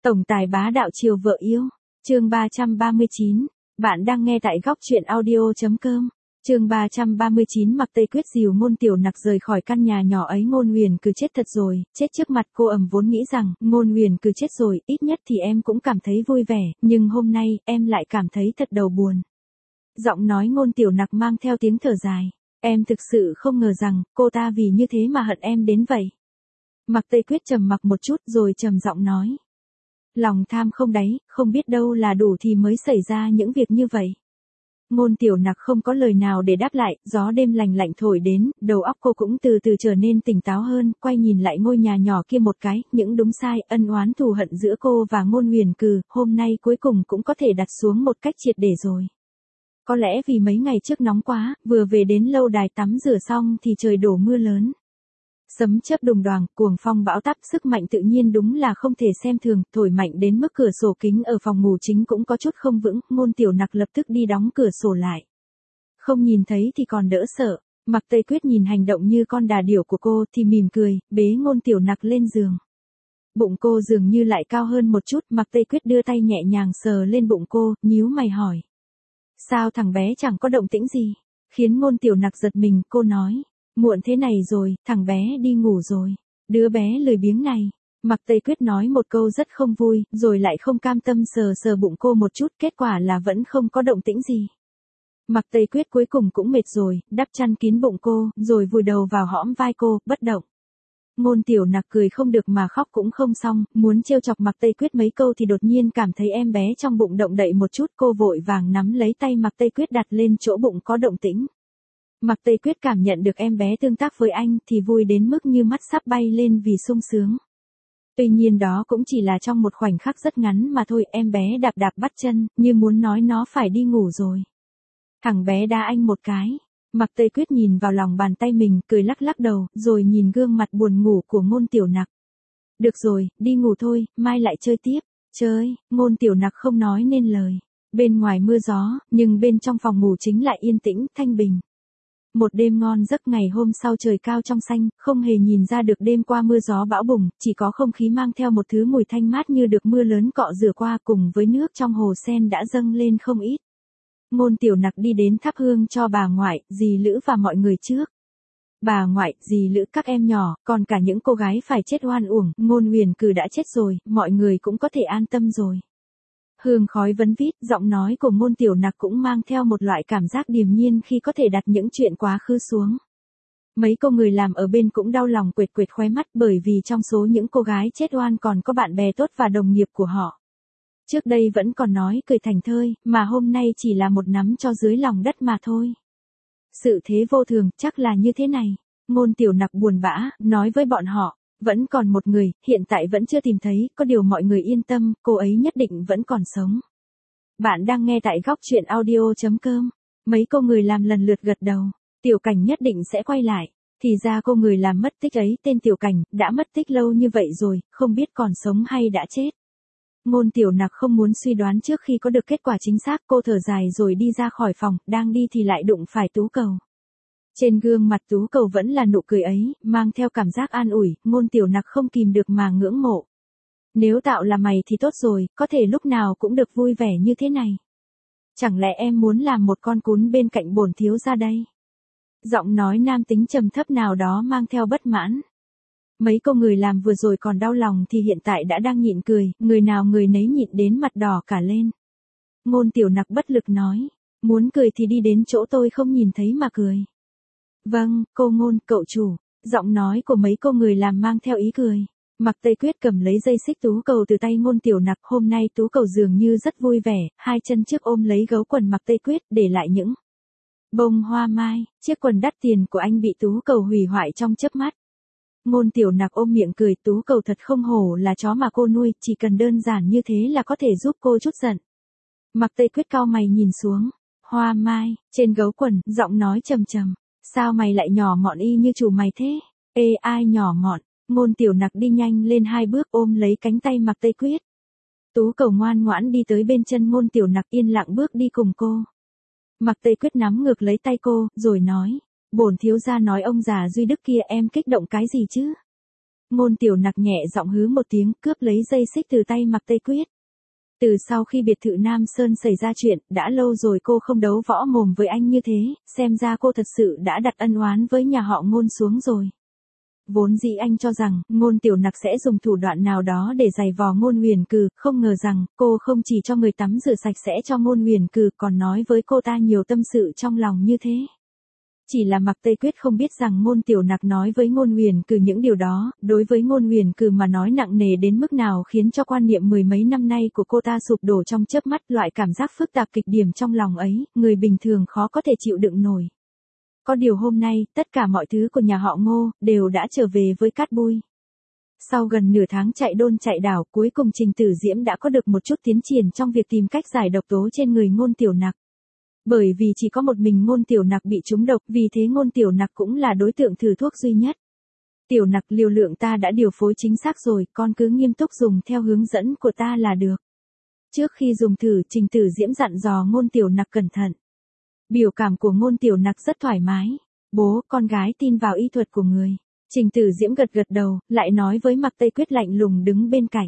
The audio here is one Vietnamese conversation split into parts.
Tổng tài bá đạo chiều vợ yêu. Chương 339. Bạn đang nghe tại góc truyện audio.com. Chương 339. Mặc Tây Quyết dìu Ngôn Tiểu Nặc rời khỏi căn nhà nhỏ ấy. Ngôn Huyền Cừ chết thật rồi, chết trước mặt cô. Vốn nghĩ rằng Ngôn Huyền Cừ chết rồi, ít nhất thì em cũng cảm thấy vui vẻ, nhưng hôm nay em lại cảm thấy thật đầu buồn. Giọng nói Ngôn Tiểu Nặc mang theo tiếng thở dài. Em thực sự không ngờ rằng cô ta vì như thế mà hận em đến vậy. Mặc Tây Quyết trầm mặc một chút rồi trầm giọng nói. Lòng tham không đáy, không biết đâu là đủ thì mới xảy ra những việc như vậy. Ngôn Tiểu Nặc không có lời nào để đáp lại, gió đêm lành lạnh thổi đến, đầu óc cô cũng từ từ trở nên tỉnh táo hơn, quay nhìn lại ngôi nhà nhỏ kia một cái, những đúng sai, ân oán thù hận giữa cô và Ngôn Huyền Cừ, hôm nay cuối cùng cũng có thể đặt xuống một cách triệt để rồi. Có lẽ vì mấy ngày trước nóng quá, vừa về đến lâu đài tắm rửa xong thì trời đổ mưa lớn. Sấm chớp đùng đoàng, cuồng phong bão táp, sức mạnh tự nhiên đúng là không thể xem thường, thổi mạnh đến mức cửa sổ kính ở phòng ngủ chính cũng có chút không vững. Ngôn Tiểu Nặc lập tức đi đóng cửa sổ lại. Không nhìn thấy thì còn đỡ sợ. Mặc Tây Quyết nhìn hành động như con đà điểu của cô thì mỉm cười, bế Ngôn Tiểu Nặc lên giường. Bụng cô dường như lại cao hơn một chút. Mặc Tây Quyết đưa tay nhẹ nhàng sờ lên bụng cô, nhíu mày hỏi. Sao thằng bé chẳng có động tĩnh gì? Khiến Ngôn Tiểu Nặc giật mình, cô nói. Muộn thế này rồi, thằng bé đi ngủ rồi. Đứa bé lười biếng này. Mặc Tây Quyết nói một câu rất không vui, rồi lại không cam tâm sờ sờ bụng cô một chút, kết quả là vẫn không có động tĩnh gì. Mặc Tây Quyết cuối cùng cũng mệt rồi, đắp chăn kín bụng cô, rồi vùi đầu vào hõm vai cô, bất động. Ngôn Tiểu Nặc cười không được mà khóc cũng không xong, muốn trêu chọc Mặc Tây Quyết mấy câu thì đột nhiên cảm thấy em bé trong bụng động đậy một chút, cô vội vàng nắm lấy tay Mặc Tây Quyết đặt lên chỗ bụng có động tĩnh. Mặc Tây Quyết cảm nhận được em bé tương tác với anh thì vui đến mức như mắt sắp bay lên vì sung sướng. Tuy nhiên đó cũng chỉ là trong một khoảnh khắc rất ngắn mà thôi, em bé đạp đạp bắt chân, như muốn nói nó phải đi ngủ rồi. Thằng bé đá anh một cái. Mặc Tây Quyết nhìn vào lòng bàn tay mình, cười lắc lắc đầu, rồi nhìn gương mặt buồn ngủ của Ngôn Tiểu Nặc. Được rồi, đi ngủ thôi, mai lại chơi tiếp. Chơi, Ngôn Tiểu Nặc không nói nên lời. Bên ngoài mưa gió, nhưng bên trong phòng ngủ chính lại yên tĩnh, thanh bình. Một đêm ngon giấc. Ngày hôm sau trời cao trong xanh, không hề nhìn ra được đêm qua mưa gió bão bùng, chỉ có không khí mang theo một thứ mùi thanh mát như được mưa lớn cọ rửa qua, cùng với nước trong hồ sen đã dâng lên không ít. Ngôn Tiểu Nặc đi đến thắp hương cho bà ngoại, dì Lữ và mọi người trước. Bà ngoại, dì Lữ, các em nhỏ, còn cả những cô gái phải chết oan uổng, Ngôn Huyền Cừ đã chết rồi, mọi người cũng có thể an tâm rồi. Hương khói vấn vít, giọng nói của Ngôn Tiểu Nặc cũng mang theo một loại cảm giác điềm nhiên khi có thể đặt những chuyện quá khứ xuống. Mấy cô người làm ở bên cũng đau lòng quệt quệt khóe mắt, bởi vì trong số những cô gái chết oan còn có bạn bè tốt và đồng nghiệp của họ. Trước đây vẫn còn nói cười thành thơi, mà hôm nay chỉ là một nắm cho dưới lòng đất mà thôi. Sự thế vô thường, chắc là như thế này. Ngôn Tiểu Nặc buồn bã, nói với bọn họ. Vẫn còn một người, hiện tại vẫn chưa tìm thấy, có điều mọi người yên tâm, cô ấy nhất định vẫn còn sống. Bạn đang nghe tại góc truyện audio.com. Mấy cô người làm lần lượt gật đầu. Tiểu Cảnh nhất định sẽ quay lại. Thì ra cô người làm mất tích ấy tên Tiểu Cảnh, đã mất tích lâu như vậy rồi, không biết còn sống hay đã chết. Ngôn Tiểu Nặc không muốn suy đoán trước khi có được kết quả chính xác, cô thở dài rồi đi ra khỏi phòng, đang đi thì lại đụng phải Tú Cầu. Trên gương mặt Tú Cầu vẫn là nụ cười ấy, mang theo cảm giác an ủi, Ngôn Tiểu Nặc không kìm được mà ngưỡng mộ. Nếu tạo là mày thì tốt rồi, có thể lúc nào cũng được vui vẻ như thế này. Chẳng lẽ em muốn làm một con cún bên cạnh bổn thiếu gia đây? Giọng nói nam tính trầm thấp nào đó mang theo bất mãn. Mấy cô người làm vừa rồi còn đau lòng thì hiện tại đã đang nhịn cười, người nào người nấy nhịn đến mặt đỏ cả lên. Ngôn Tiểu Nặc bất lực nói, muốn cười thì đi đến chỗ tôi không nhìn thấy mà cười. Vâng, cô Ngôn, cậu chủ. Giọng nói của mấy cô người làm mang theo ý cười. Mặc Tây Quyết cầm lấy dây xích Tú Cầu từ tay Ngôn Tiểu Nặc, hôm nay Tú Cầu dường như rất vui vẻ, hai chân trước ôm lấy gấu quần Mặc Tây Quyết, để lại những bông hoa mai, chiếc quần đắt tiền của anh bị Tú Cầu hủy hoại trong chớp mắt. Ngôn Tiểu Nặc ôm miệng cười, Tú Cầu thật không hổ là chó mà cô nuôi, chỉ cần đơn giản như thế là có thể giúp cô chút giận. Mặc Tây Quyết cau mày nhìn xuống, hoa mai, trên gấu quần, giọng nói trầm trầm. Sao mày lại nhỏ mọn y như chủ mày thế? Ê, ai nhỏ mọn? Ngôn Tiểu Nặc đi nhanh lên hai bước ôm lấy cánh tay Mặc Tây Quyết. Tú Cầu ngoan ngoãn đi tới bên chân Ngôn Tiểu Nặc, yên lặng bước đi cùng cô. Mặc Tây Quyết nắm ngược lấy tay cô, rồi nói. Bổn thiếu gia nói ông già Duy Đức kia, em kích động cái gì chứ? Ngôn Tiểu Nặc nhẹ giọng hứ một tiếng, cướp lấy dây xích từ tay Mạc Tây Quyết. Từ sau khi biệt thự Nam Sơn xảy ra chuyện, đã lâu rồi cô không đấu võ mồm với anh như thế, xem ra cô thật sự đã đặt ân oán với nhà họ Ngôn xuống rồi. Vốn dĩ anh cho rằng, Ngôn Tiểu Nặc sẽ dùng thủ đoạn nào đó để giày vò Ngôn Huyền Cừ, không ngờ rằng, cô không chỉ cho người tắm rửa sạch sẽ cho Ngôn Huyền Cừ, còn nói với cô ta nhiều tâm sự trong lòng như thế. Chỉ là Mạc Tây Quyết không biết rằng Ngôn Tiểu Nặc nói với Ngôn Huyền Cừ những điều đó, đối với Ngôn Huyền Cừ mà nói nặng nề đến mức nào, khiến cho quan niệm mười mấy năm nay của cô ta sụp đổ trong chớp mắt. Loại cảm giác phức tạp kịch điểm trong lòng ấy, người bình thường khó có thể chịu đựng nổi. Có điều hôm nay, tất cả mọi thứ của nhà họ Ngô, đều đã trở về với cát bụi. Sau gần nửa tháng chạy đôn chạy đảo, cuối cùng Trình Tử Diễm đã có được một chút tiến triển trong việc tìm cách giải độc tố trên người Ngôn Tiểu Nặc. Bởi vì chỉ có một mình Ngôn Tiểu Nặc bị trúng độc, vì thế Ngôn Tiểu Nặc cũng là đối tượng thử thuốc duy nhất. Tiểu Nặc, liều lượng ta đã điều phối chính xác rồi, con cứ nghiêm túc dùng theo hướng dẫn của ta là được. Trước khi dùng thử, Trình Tử Diễm dặn dò Ngôn Tiểu Nặc cẩn thận. Biểu cảm của Ngôn Tiểu Nặc rất thoải mái. Bố, con gái tin vào y thuật của người. Trình Tử Diễm gật gật đầu, lại nói với Mạc Tây Quyết lạnh lùng đứng bên cạnh.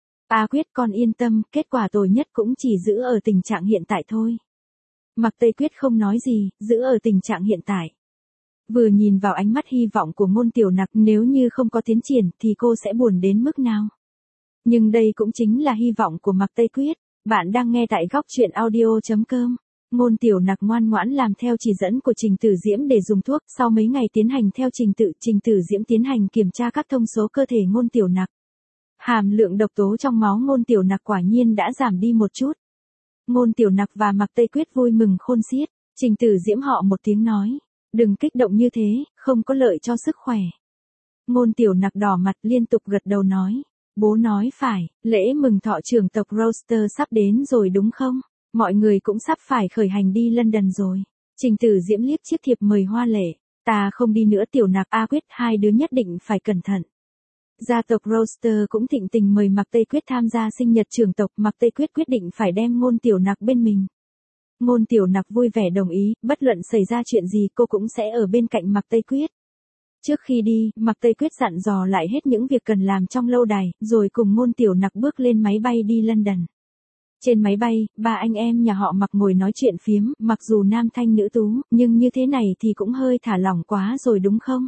A Quyết, con yên tâm, kết quả tồi nhất cũng chỉ giữ ở tình trạng hiện tại thôi. Mạc Tây Quyết không nói gì, giữ ở tình trạng hiện tại. Vừa nhìn vào ánh mắt hy vọng của Ngôn Tiểu Nặc, nếu như không có tiến triển thì cô sẽ buồn đến mức nào. Nhưng đây cũng chính là hy vọng của Mạc Tây Quyết. Bạn đang nghe tại góc truyện audio.com. Ngôn Tiểu Nặc ngoan ngoãn làm theo chỉ dẫn của Trình Tử Diễm để dùng thuốc. Sau mấy ngày tiến hành theo Trình Tử Diễm tiến hành kiểm tra các thông số cơ thể Ngôn Tiểu Nặc. Hàm lượng độc tố trong máu Ngôn Tiểu Nặc quả nhiên đã giảm đi một chút. Ngôn Tiểu Nặc và Mạc Tây Quyết vui mừng khôn xiết. Trình Tử Diễm họ một tiếng nói. Đừng kích động như thế, không có lợi cho sức khỏe. Ngôn Tiểu Nặc đỏ mặt liên tục gật đầu nói. Bố nói phải, lễ mừng thọ trưởng tộc Roster sắp đến rồi đúng không? Mọi người cũng sắp phải khởi hành đi London rồi. Trình Tử Diễm liếc chiếc thiệp mời hoa lệ. Ta không đi nữa Tiểu Nặc, A Quyết, hai đứa nhất định phải cẩn thận. Gia tộc Roster cũng thịnh tình mời Mạc Tây Quyết tham gia sinh nhật trưởng tộc. Mạc Tây Quyết quyết định phải đem Ngôn Tiểu Nặc bên mình. Ngôn Tiểu Nặc vui vẻ đồng ý, bất luận xảy ra chuyện gì cô cũng sẽ ở bên cạnh Mạc Tây Quyết. Trước khi đi, Mạc Tây Quyết dặn dò lại hết những việc cần làm trong lâu đài, rồi cùng Ngôn Tiểu Nặc bước lên máy bay đi London. Trên máy bay, ba anh em nhà họ Mạc ngồi nói chuyện phiếm, mặc dù nam thanh nữ tú, nhưng như thế này thì cũng hơi thả lỏng quá rồi đúng không?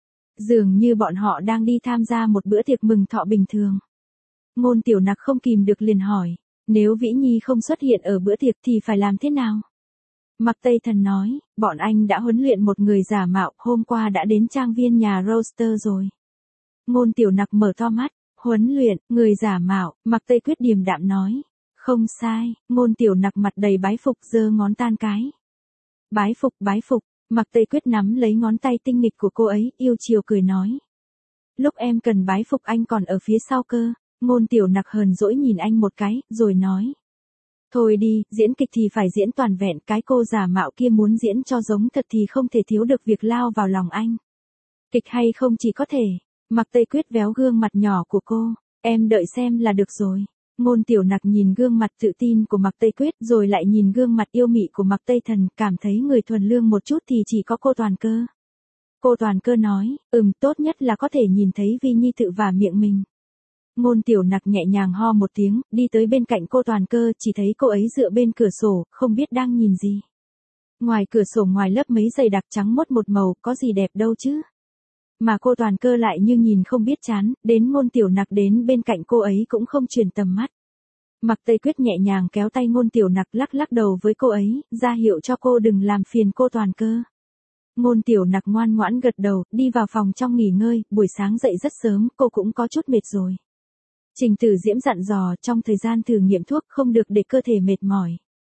Dường như bọn họ đang đi tham gia một bữa tiệc mừng thọ bình thường. Ngôn Tiểu Nặc không kìm được liền hỏi, nếu Vĩ Nhi không xuất hiện ở bữa tiệc thì phải làm thế nào? Mạc Tây Thần nói, bọn anh đã huấn luyện một người giả mạo, hôm qua đã đến trang viên nhà Roster rồi. Ngôn Tiểu Nặc mở to mắt, huấn luyện, người giả mạo, Mạc Tây Quyết điềm đạm nói. Không sai, Ngôn Tiểu Nặc mặt đầy bái phục giơ ngón tan cái. Bái phục, Mạc Tây Quyết nắm lấy ngón tay tinh nghịch của cô ấy, yêu chiều cười nói. Lúc em cần bái phục anh còn ở phía sau cơ. Ngôn Tiểu Nặc hờn dỗi nhìn anh một cái, rồi nói. Thôi đi, diễn kịch thì phải diễn toàn vẹn, cái cô giả mạo kia muốn diễn cho giống thật thì không thể thiếu được việc lao vào lòng anh. Kịch hay không chỉ có thể. Mạc Tây Quyết véo gương mặt nhỏ của cô, em đợi xem là được rồi. Ngôn Tiểu Nặc nhìn gương mặt tự tin của Mạc Tây Quyết rồi lại nhìn gương mặt yêu mị của Mạc Tây Thần, cảm thấy người thuần lương một chút thì chỉ có cô Toàn Cơ. Cô Toàn Cơ nói, tốt nhất là có thể nhìn thấy Vi Nhi tự vả miệng mình. Ngôn Tiểu Nặc nhẹ nhàng ho một tiếng, đi tới bên cạnh cô Toàn Cơ, chỉ thấy cô ấy dựa bên cửa sổ, không biết đang nhìn gì. Ngoài cửa sổ ngoài lớp mấy giày đặc trắng mốt một màu, có gì đẹp đâu chứ. Mà cô Toàn Cơ lại như nhìn không biết chán, đến Ngôn Tiểu Nặc đến bên cạnh cô ấy cũng không chuyển tầm mắt. Mạc Tây Quyết nhẹ nhàng kéo tay Ngôn Tiểu Nặc lắc lắc đầu với cô ấy, ra hiệu cho cô đừng làm phiền cô Toàn Cơ. Ngôn Tiểu Nặc ngoan ngoãn gật đầu, đi vào phòng trong nghỉ ngơi, buổi sáng dậy rất sớm, cô cũng có chút mệt rồi. Trình Tử Diễm dặn dò trong thời gian thử nghiệm thuốc không được để cơ thể mệt mỏi.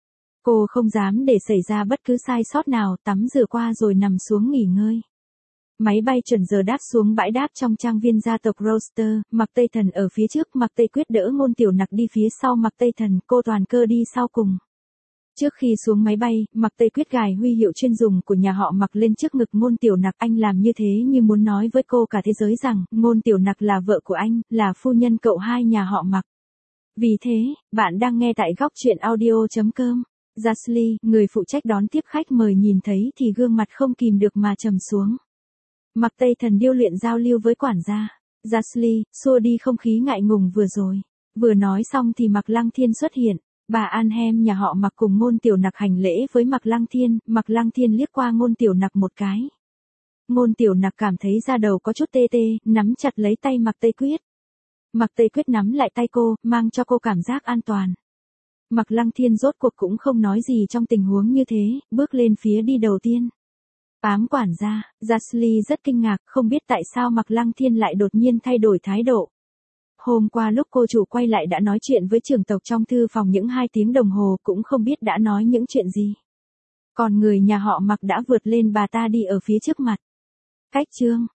Cô không dám để xảy ra bất cứ sai sót nào, tắm rửa qua rồi nằm xuống nghỉ ngơi. Máy bay chuẩn giờ đáp xuống bãi đáp trong trang viên gia tộc Roster, Mạc Tây Thần ở phía trước, Mạc Tây Quyết đỡ Ngôn Tiểu Nặc đi phía sau Mạc Tây Thần, cô Toàn Cơ đi sau cùng. Trước khi xuống máy bay, Mạc Tây Quyết gài huy hiệu chuyên dùng của nhà họ Mạc lên trước ngực Ngôn Tiểu Nặc, anh làm như thế như muốn nói với cô cả thế giới rằng, Ngôn Tiểu Nặc là vợ của anh, là phu nhân cậu hai nhà họ Mạc. Vì thế, bạn đang nghe tại góc truyện audio.com. Jasly, người phụ trách đón tiếp khách mời nhìn thấy thì gương mặt không kìm được mà trầm xuống. Mạc Tây Thần điêu luyện giao lưu với quản gia. Dursley, xua đi không khí ngại ngùng vừa rồi. Vừa nói xong thì Mạc Lăng Thiên xuất hiện. Bà Anhem nhà họ Mạc cùng Ngôn Tiểu Nặc hành lễ với Mạc Lăng Thiên. Mạc Lăng Thiên liếc qua Ngôn Tiểu Nặc một cái. Ngôn Tiểu Nặc cảm thấy da đầu có chút tê tê, nắm chặt lấy tay Mạc Tây Quyết. Mạc Tây Quyết nắm lại tay cô, mang cho cô cảm giác an toàn. Mạc Lăng Thiên rốt cuộc cũng không nói gì trong tình huống như thế, bước lên phía đi đầu tiên. Ám quản gia, Dursley rất kinh ngạc, không biết tại sao Mạc Lăng Thiên lại đột nhiên thay đổi thái độ. Hôm qua lúc cô chủ quay lại đã nói chuyện với trưởng tộc trong thư phòng những 2 tiếng đồng hồ, cũng không biết đã nói những chuyện gì. Còn người nhà họ Mạc đã vượt lên bà ta đi ở phía trước mặt. Cách chương